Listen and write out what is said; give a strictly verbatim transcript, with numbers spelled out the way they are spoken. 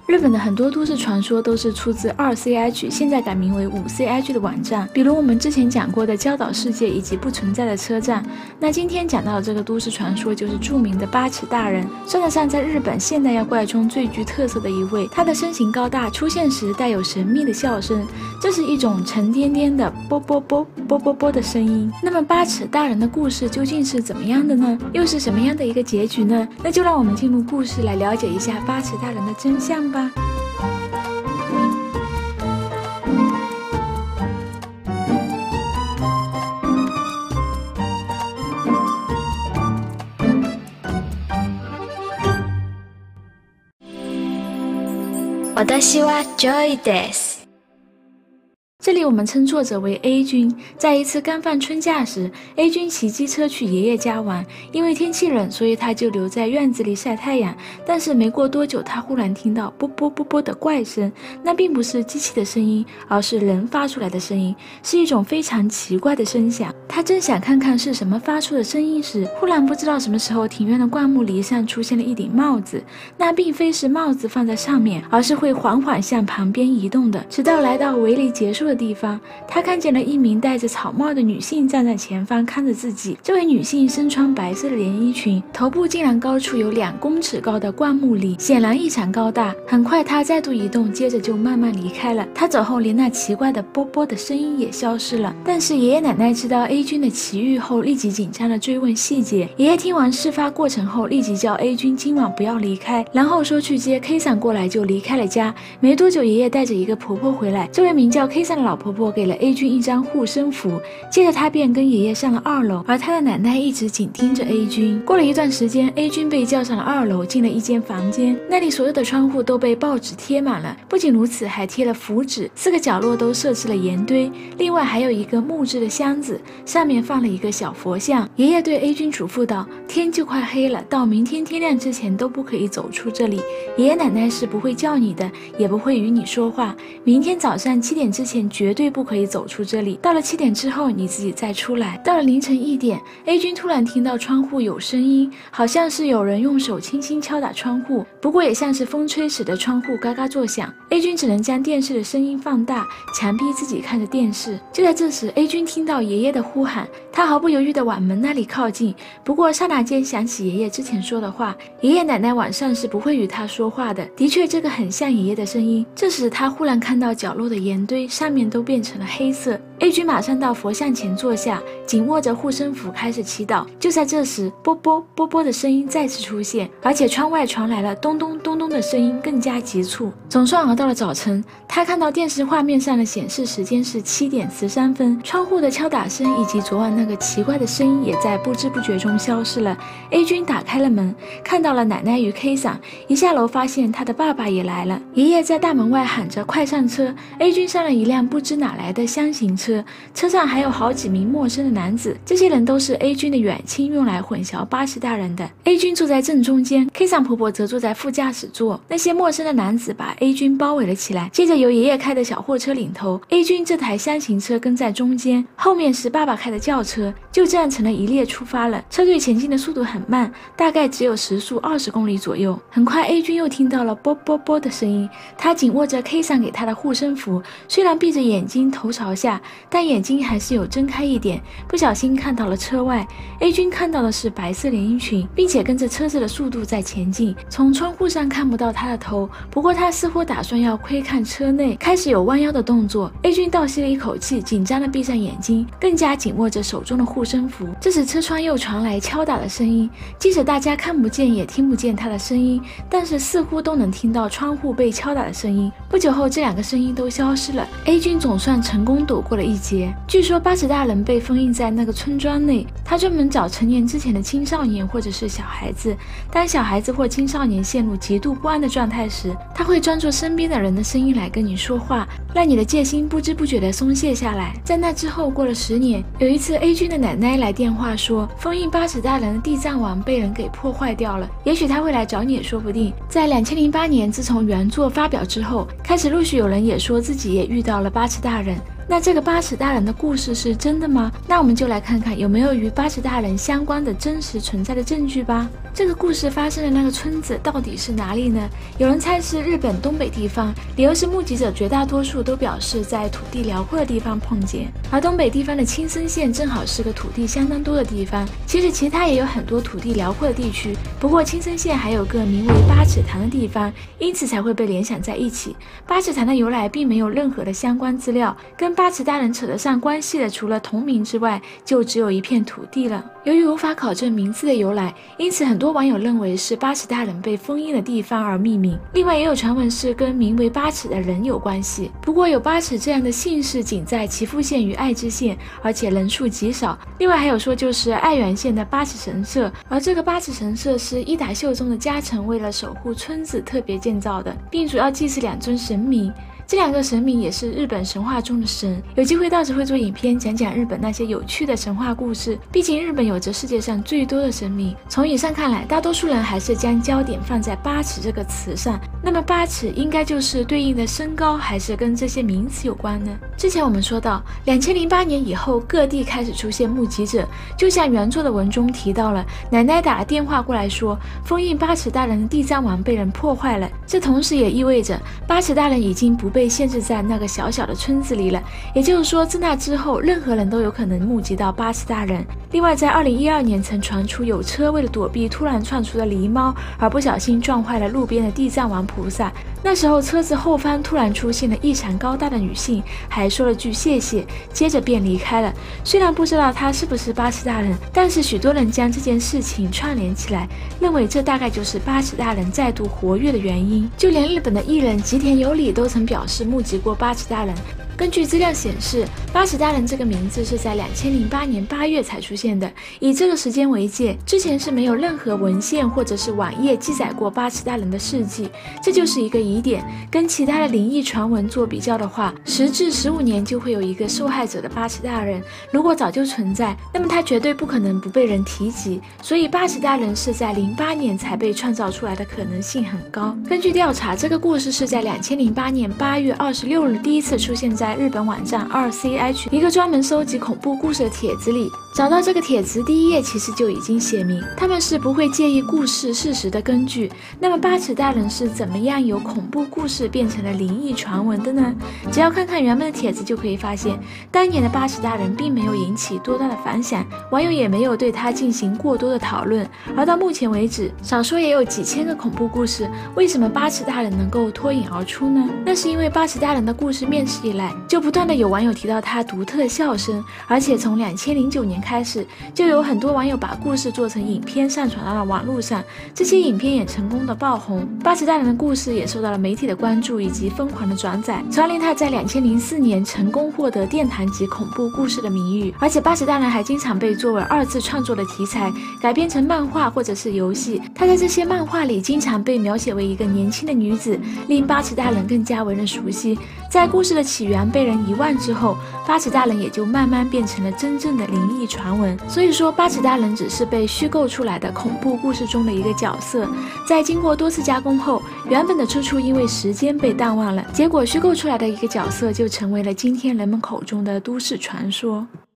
日本的很多都市传说都是出自 二 C H 现在改名为 五 C H 的网站，比如我们之前讲过的焦岛世界以及不存在的车站。那今天讲到的这个都市传说就是著名的八尺大人，算得上在日本现代妖怪中最具特色的一位。他的身形高大，出现时带有神秘的笑声，这是一种沉甸甸的啵啵啵啵啵啵的声音。那么八尺大人的故事究竟是怎么样的呢？又是什么样的一个结局呢？那就让我们进入故事来了解一下八尺大人的真相吧。私はジョイです。这里我们称作者为 A 君。在一次干饭春假时， A 君骑机车去爷爷家玩，因为天气冷，所以他就留在院子里晒太阳。但是没过多久，他忽然听到啵啵啵啵的怪声，那并不是机器的声音，而是人发出来的声音，是一种非常奇怪的声响。他正想看看是什么发出的声音时，忽然不知道什么时候，庭院的灌木篱上出现了一顶帽子。那并非是帽子放在上面，而是会缓缓向旁边移动的，直到来到围篱结束的地方，他看见了一名戴着草帽的女性站在前方看着自己。这位女性身穿白色的连衣裙，头部竟然高出有两公尺高的灌木篱，显然异常高大。很快她再度移动，接着就慢慢离开了。她走后，连那奇怪的啵啵的声音也消失了。但是爷爷奶奶知道 A 君的奇遇后，立即紧张地追问细节。爷爷听完事发过程后，立即叫 A 君今晚不要离开，然后说去接 K 桑过来，就离开了家。没多久，爷爷带着一个婆婆回来，这位名叫 K 桑的老婆婆给了 A 君一张护身符，接着他便跟爷爷上了二楼，而他的奶奶一直紧盯着 A 君。过了一段时间， A 君被叫上了二楼，进了一间房间，那里所有的窗户都被报纸贴满了，不仅如此，还贴了符纸，四个角落都设置了盐堆，另外还有一个木质的箱子，上面放了一个小佛像。爷爷对 A 君嘱咐道，天就快黑了，到明天天亮之前都不可以走出这里，爷爷奶奶是不会叫你的，也不会与你说话，明天早上七点之前绝对不可以走出这里，到了七点之后你自己再出来。到了凌晨一点， A 君突然听到窗户有声音，好像是有人用手轻轻敲打窗户，不过也像是风吹使得窗户嘎嘎作响。 A 君只能将电视的声音放大，强逼自己看着电视。就在这时， A 君听到爷爷的呼喊，他毫不犹豫地往门那里靠近，不过刹那间想起爷爷之前说的话，爷爷奶奶晚上是不会与他说话的，的确这个很像爷爷的声音。这时他忽然看到角落的盐堆上面都变成了黑色。 A 君马上到佛像前坐下，紧握着护身符开始祈祷。就在这时，啵啵啵啵的声音再次出现，而且窗外传来了咚咚咚咚的声音，更加急促。总算熬到了早晨，他看到电视画面上的显示时间是七点十三分，窗户的敲打声以及昨晚那个奇怪的声音也在不知不觉中消失了。 A 君打开了门，看到了奶奶与 K 桑，一下楼发现他的爸爸也来了。爷爷在大门外喊着快上车。 A 君上了一辆不知哪来的厢型车，车上还有好几名陌生的男子，这些人都是 A 君的远亲，用来混淆八尺大人的。 A 君坐在正中间， K 桑婆婆则坐在副驾驶座。那些陌生的男子把 A 君包围了起来，接着由爷爷开的小货车领头， A 君这台厢型车跟在中间，后面是爸爸开的轿车，就这样成了一列出发了。车队前进的速度很慢，大概只有时速二十公里左右。很快 A 君又听到了啵啵啵的声音，他紧握着 K 桑给他的护身符，虽然闭着眼睛头朝下，但眼睛还是有睁开一点，不小心看到了车外。 A 君看到的是白色连衣裙，并且跟着车子的速度在前进，从窗户上看不到他的头，不过他似乎打算要窥看车内，开始有弯腰的动作。 A 君倒吸了一口气，紧张地闭上眼睛，更加紧握着手中的护身符。这时车窗又传来敲打的声音，即使大家看不见也听不见他的声音，但是似乎都能听到窗户被敲打的声音。不久后这两个声音都消失了， A 君总算成功躲过了一劫。据说八尺大人被封印在那个村庄内，他专门找成年之前的青少年或者是小孩子，当小孩子或青少年陷入极度不安的状态时，他会装作身边的人的声音来跟你说话，让你的戒心不知不觉地松懈下来。在那之后过了十年，有一次 A 君的奶奶来电话说，封印八尺大人的地藏王被人给破坏掉了，也许他会来找你也说不定。在两千零八年，自从原作发表之后，开始陆续有人也说自己也遇到了八尺大人。 那这个八尺大人的故事是真的吗？那我们就来看看有没有与八尺大人相关的真实存在的证据吧。这个故事发生的那个村子到底是哪里呢？有人猜是日本东北地方，理由是目击者绝大多数都表示在土地辽阔的地方碰见，而东北地方的青森县正好是个土地相当多的地方。其实其他也有很多土地辽阔的地区，不过青森县还有个名为八尺潭的地方，因此才会被联想在一起。八尺潭的由来并没有任何的相关资料，跟八尺大人扯得上关系的除了同名之外，就只有一片土地了。由于无法考证名字的由来，因此很多网友认为是八尺大人被封印的地方而命名。另外也有传闻是跟名为八尺的人有关系，不过有八尺这样的姓氏仅在岐阜县与爱知县，而且人数极少。另外还有说就是爱媛县的八尺神社，而这个八尺神社是伊达秀宗的家臣为了守护村子特别建造的，并主要祭祀两尊神明。这两个神明也是日本神话中的神，有机会到时会做影片讲讲日本那些有趣的神话故事，毕竟日本有着世界上最多的神明。从以上看来，大多数人还是将焦点放在八尺这个词上，那么八尺应该就是对应的身高，还是跟这些名词有关呢？之前我们说到两千零八年以后，各地开始出现目击者，就像原作的文中提到了，奶奶打了电话过来说封印八尺大人的地藏王被人破坏了，这同时也意味着八尺大人已经不被被限制在那个小小的村子里了，也就是说自那之后任何人都有可能目击到八尺大人。另外在二零一二年曾传出有车为了躲避突然窜出的狸猫而不小心撞坏了路边的地藏王菩萨，那时候车子后方突然出现了异常高大的女性，还说了句谢谢，接着便离开了。虽然不知道她是不是八尺大人，但是许多人将这件事情串联起来，认为这大概就是八尺大人再度活跃的原因。就连日本的艺人吉田有里都曾表示是目击过八尺大人。根据资料显示，八尺大人这个名字是在两千零八年八月才出现的，以这个时间为界，之前是没有任何文献或者是网页记载过八尺大人的事迹，这就是一个疑点。跟其他的灵异传闻做比较的话，十至十五年就会有一个受害者的八尺大人，如果早就存在，那么他绝对不可能不被人提及，所以八尺大人是在零八年才被创造出来的可能性很高。根据调查，这个故事是在两千零八年八月二十六日第一次出现在日本网站 二 C H 一个专门收集恐怖故事的帖子里。找到这个帖子第一页其实就已经写明，他们是不会介意故事事实的根据。那么八尺大人是怎么样由恐怖故事变成了灵异传闻的呢？只要看看原本的帖子就可以发现，当年的八尺大人并没有引起多大的反响，网友也没有对他进行过多的讨论。而到目前为止，少说也有几千个恐怖故事，为什么八尺大人能够脱颖而出呢？那是因为八尺大人的故事面世以来，就不断的有网友提到他独特的笑声，而且从两千零九年开始，就有很多网友把故事做成影片上传到了网络上，这些影片也成功的爆红。八尺大人的故事也受到了媒体的关注以及疯狂的转载，从而令他在两千零四年成功获得殿堂级恐怖故事的名誉。而且八尺大人还经常被作为二次创作的题材改编成漫画或者是游戏，他在这些漫画里经常被描写为一个年轻的女子，令八尺大人更加为人熟悉。在故事的起源被人遗忘之后，八尺大人也就慢慢变成了真正的灵异传闻。所以说八尺大人只是被虚构出来的恐怖故事中的一个角色，在经过多次加工后，原本的出处因为时间被淡忘了，结果虚构出来的一个角色就成为了今天人们口中的都市传说。